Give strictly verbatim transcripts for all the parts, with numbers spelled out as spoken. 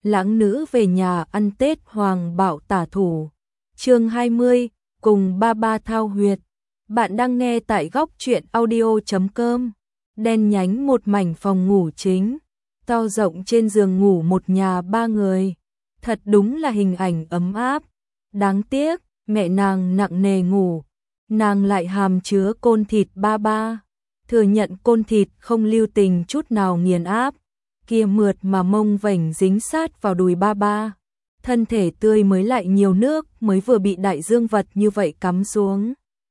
lãng nữ về nhà ăn Tết Hoàng Bảo tả thủ. Chương hai mươi, cùng ba ba thao huyệt. Bạn đang nghe tại góc truyện audio chấm com. Đen nhánh một mảnh phòng ngủ chính, to rộng trên giường ngủ một nhà ba người. Thật đúng là hình ảnh ấm áp. Đáng tiếc, mẹ nàng nặng nề ngủ, nàng lại hàm chứa côn thịt ba ba. Thừa nhận côn thịt không lưu tình chút nào nghiền áp, kia mượt mà mông vảnh dính sát vào đùi ba ba. Thân thể tươi mới lại nhiều nước mới vừa bị đại dương vật như vậy cắm xuống.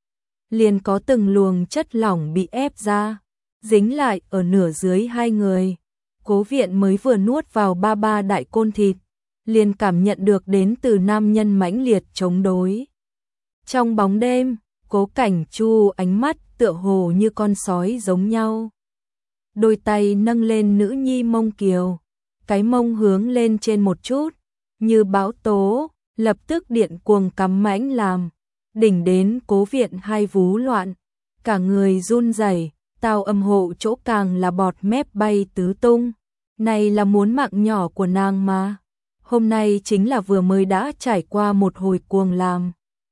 Liền có từng luồng chất lỏng bị ép ra, dính lại ở nửa dưới hai người. Cố Viện mới vừa nuốt vào ba ba đại côn thịt, liền cảm nhận được đến từ nam nhân mãnh liệt chống đối. Trong bóng đêm, Cố Cảnh Chu ánh mắt tựa hồ như con sói giống nhau. Đôi tay nâng lên nữ nhi mông kiều, cái mông hướng lên trên một chút, như bão tố, lập tức điện cuồng cắm mãnh làm. Đỉnh đến Cố Viện hai vú loạn, cả người run rẩy, tao âm hộ chỗ càng là bọt mép bay tứ tung. Này là muốn mạng nhỏ của nàng mà. Hôm nay chính là vừa mới đã trải qua một hồi cuồng làm.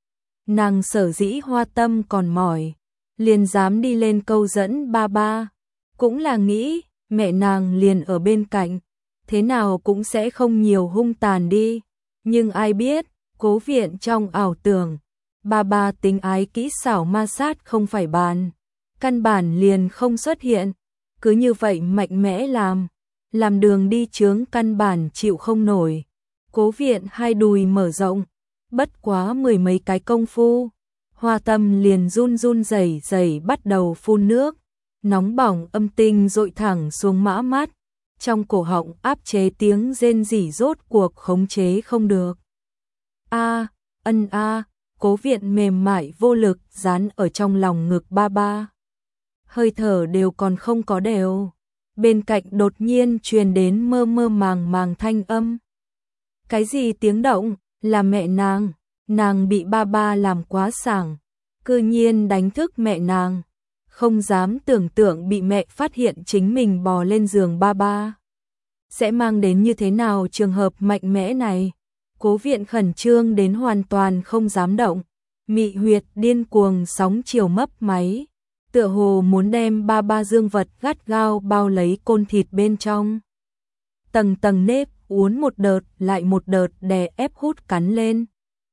Nàng sở dĩ hoa tâm còn mỏi, liền dám đi lên câu dẫn ba ba. Cũng là nghĩ, mẹ nàng liền ở bên cạnh, thế nào cũng sẽ không nhiều hung tàn đi. Nhưng ai biết, Cố Viện trong ảo tưởng, ba ba tính ái kỹ xảo ma sát không phải bàn. Căn bản liền không xuất hiện, cứ như vậy mạnh mẽ làm, làm đường đi chướng căn bản chịu không nổi. Cố Viện hai đùi mở rộng, bất quá mười mấy cái công phu, Hoa Tâm liền run run rẩy rẩy bắt đầu phun nước, nóng bỏng âm tinh dội thẳng xuống mã mắt, trong cổ họng áp chế tiếng rên rỉ rốt cuộc khống chế không được. A, ân a, Cố Viện mềm mại vô lực dán ở trong lòng ngực ba ba. Hơi thở đều còn không có đều. Bên cạnh đột nhiên truyền đến mơ mơ màng màng thanh âm. Cái gì tiếng động? Là mẹ nàng. Nàng bị ba ba làm quá sảng, cư nhiên đánh thức mẹ nàng. Không dám tưởng tượng bị mẹ phát hiện chính mình bò lên giường ba ba sẽ mang đến như thế nào trường hợp mạnh mẽ này. Cố Viện khẩn trương đến hoàn toàn không dám động, mị huyệt điên cuồng sóng chiều mấp máy, tựa hồ muốn đem ba ba dương vật gắt gao bao lấy côn thịt bên trong. Tầng tầng nếp uốn một đợt lại một đợt đè ép hút cắn lên.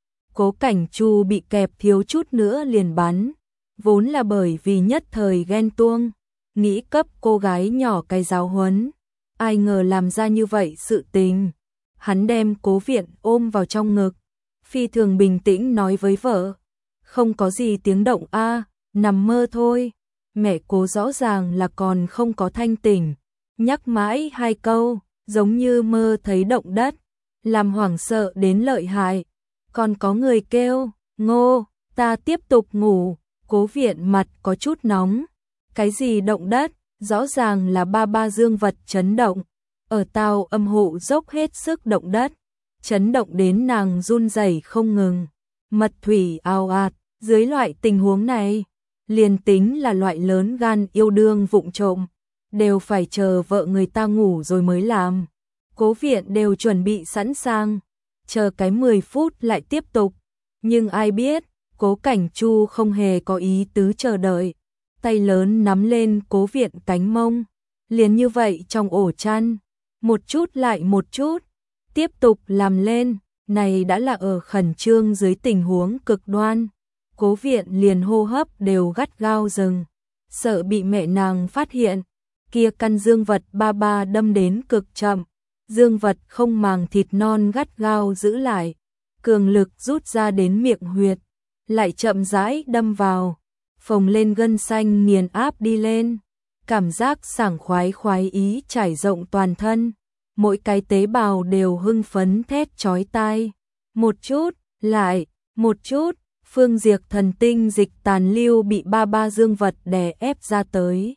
Cố Cảnh Chu bị kẹp thiếu chút nữa liền bắn, vốn là bởi vì nhất thời ghen tuông, nghĩ cấp cô gái nhỏ cái giáo huấn, ai ngờ làm ra như vậy sự tình. Hắn đem Cố Viện ôm vào trong ngực, phi thường bình tĩnh nói với vợ, không có gì tiếng động a, nằm mơ thôi. Mẹ Cố rõ ràng là còn không có thanh tỉnh, nhắc mãi hai câu, giống như mơ thấy động đất, làm hoảng sợ đến lợi hại. Còn có người kêu, Ngô, ta tiếp tục ngủ. Cố Viện mặt có chút nóng, cái gì động đất, rõ ràng là ba ba dương vật chấn động. Ở tao âm hộ dốc hết sức động đất, chấn động đến nàng run rẩy không ngừng, mật thủy ào ạt. Dưới loại tình huống này, liền tính là loại lớn gan yêu đương vụng trộm, đều phải chờ vợ người ta ngủ rồi mới làm. Cố Viện đều chuẩn bị sẵn sàng, chờ cái mười phút lại tiếp tục. Nhưng ai biết, Cố Cảnh Chu không hề có ý tứ chờ đợi, tay lớn nắm lên Cố Viện cánh mông, liền như vậy trong ổ chăn, một chút lại một chút, tiếp tục làm lên. Này đã là ở khẩn trương dưới tình huống cực đoan. Cố Viện liền hô hấp đều gắt gao dừng, sợ bị mẹ nàng phát hiện. Kia căn dương vật ba ba đâm đến cực chậm, dương vật không màng thịt non gắt gao giữ lại, cường lực rút ra đến miệng huyệt, lại chậm rãi đâm vào, phồng lên gân xanh nghiền áp đi lên. Cảm giác sảng khoái khoái ý trải rộng toàn thân, mỗi cái tế bào đều hưng phấn thét chói tai. Một chút, lại, một chút, phương diệt thần tinh dịch tàn lưu bị ba ba dương vật đè ép ra tới.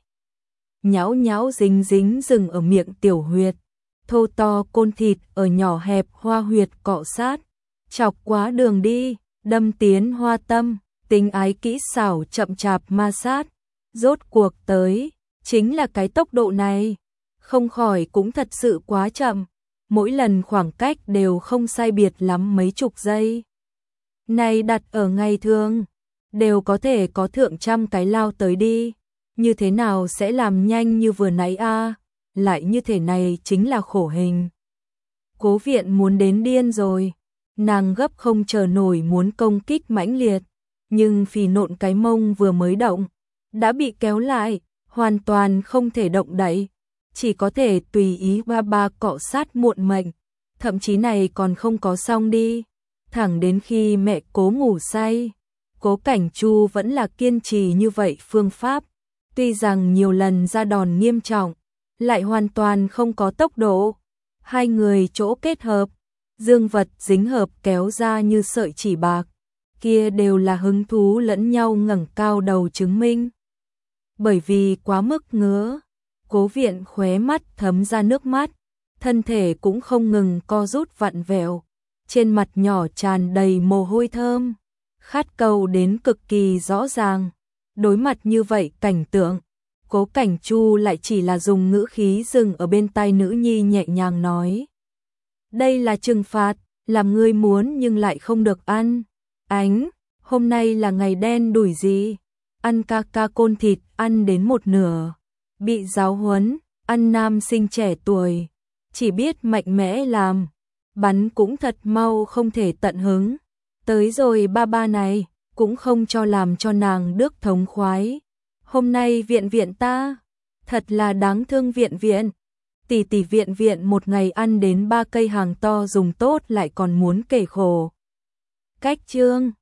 Nhão nhão dính dính dừng ở miệng tiểu huyệt, thô to côn thịt ở nhỏ hẹp hoa huyệt cọ sát, chọc quá đường đi, đâm tiến hoa tâm, tính ái kỹ xảo chậm chạp ma sát. Rốt cuộc tới, chính là cái tốc độ này, không khỏi cũng thật sự quá chậm. mỗi lần khoảng cách đều không sai biệt lắm mấy chục giây. Này đặt ở ngày thường, đều có thể có thượng trăm cái lao tới đi, như thế nào sẽ làm nhanh như vừa nãy a, lại như thế này chính là khổ hình. Cố Viện muốn đến điên rồi, nàng gấp không chờ nổi muốn công kích mãnh liệt, nhưng phì nộn cái mông vừa mới động, đã bị kéo lại, hoàn toàn không thể động đậy, chỉ có thể tùy ý ba ba cọ sát muộn mệnh, thậm chí này còn không có xong đi, thẳng đến khi mẹ Cố ngủ say, Cố Cảnh Chu vẫn là kiên trì như vậy phương pháp, tuy rằng nhiều lần ra đòn nghiêm trọng, lại hoàn toàn không có tốc độ, hai người chỗ kết hợp, dương vật dính hợp kéo ra như sợi chỉ bạc, kia đều là hứng thú lẫn nhau ngẩng cao đầu chứng minh. Bởi vì quá mức ngứa, Cố Viện khóe mắt thấm ra nước mắt, thân thể cũng không ngừng co rút vặn vẹo, trên mặt nhỏ tràn đầy mồ hôi thơm, khát cầu đến cực kỳ rõ ràng. Đối mặt như vậy cảnh tượng, Cố Cảnh Chu lại chỉ là dùng ngữ khí dừng ở bên tai nữ nhi nhẹ nhàng nói. Đây là trừng phạt, làm ngươi muốn nhưng lại không được ăn. Ánh, hôm nay là ngày đen đủi gì? Ăn ca ca côn thịt, ăn đến một nửa. Bị giáo huấn, ăn nam sinh trẻ tuổi. Chỉ biết mạnh mẽ làm. Bắn cũng thật mau không thể tận hứng. Tới rồi ba ba này, cũng không cho làm cho nàng đước thống khoái. Hôm nay viện viện ta, thật là đáng thương viện viện. Tỷ tỷ viện viện một ngày ăn đến ba cây hàng to dùng tốt lại còn muốn kể khổ. Cách chương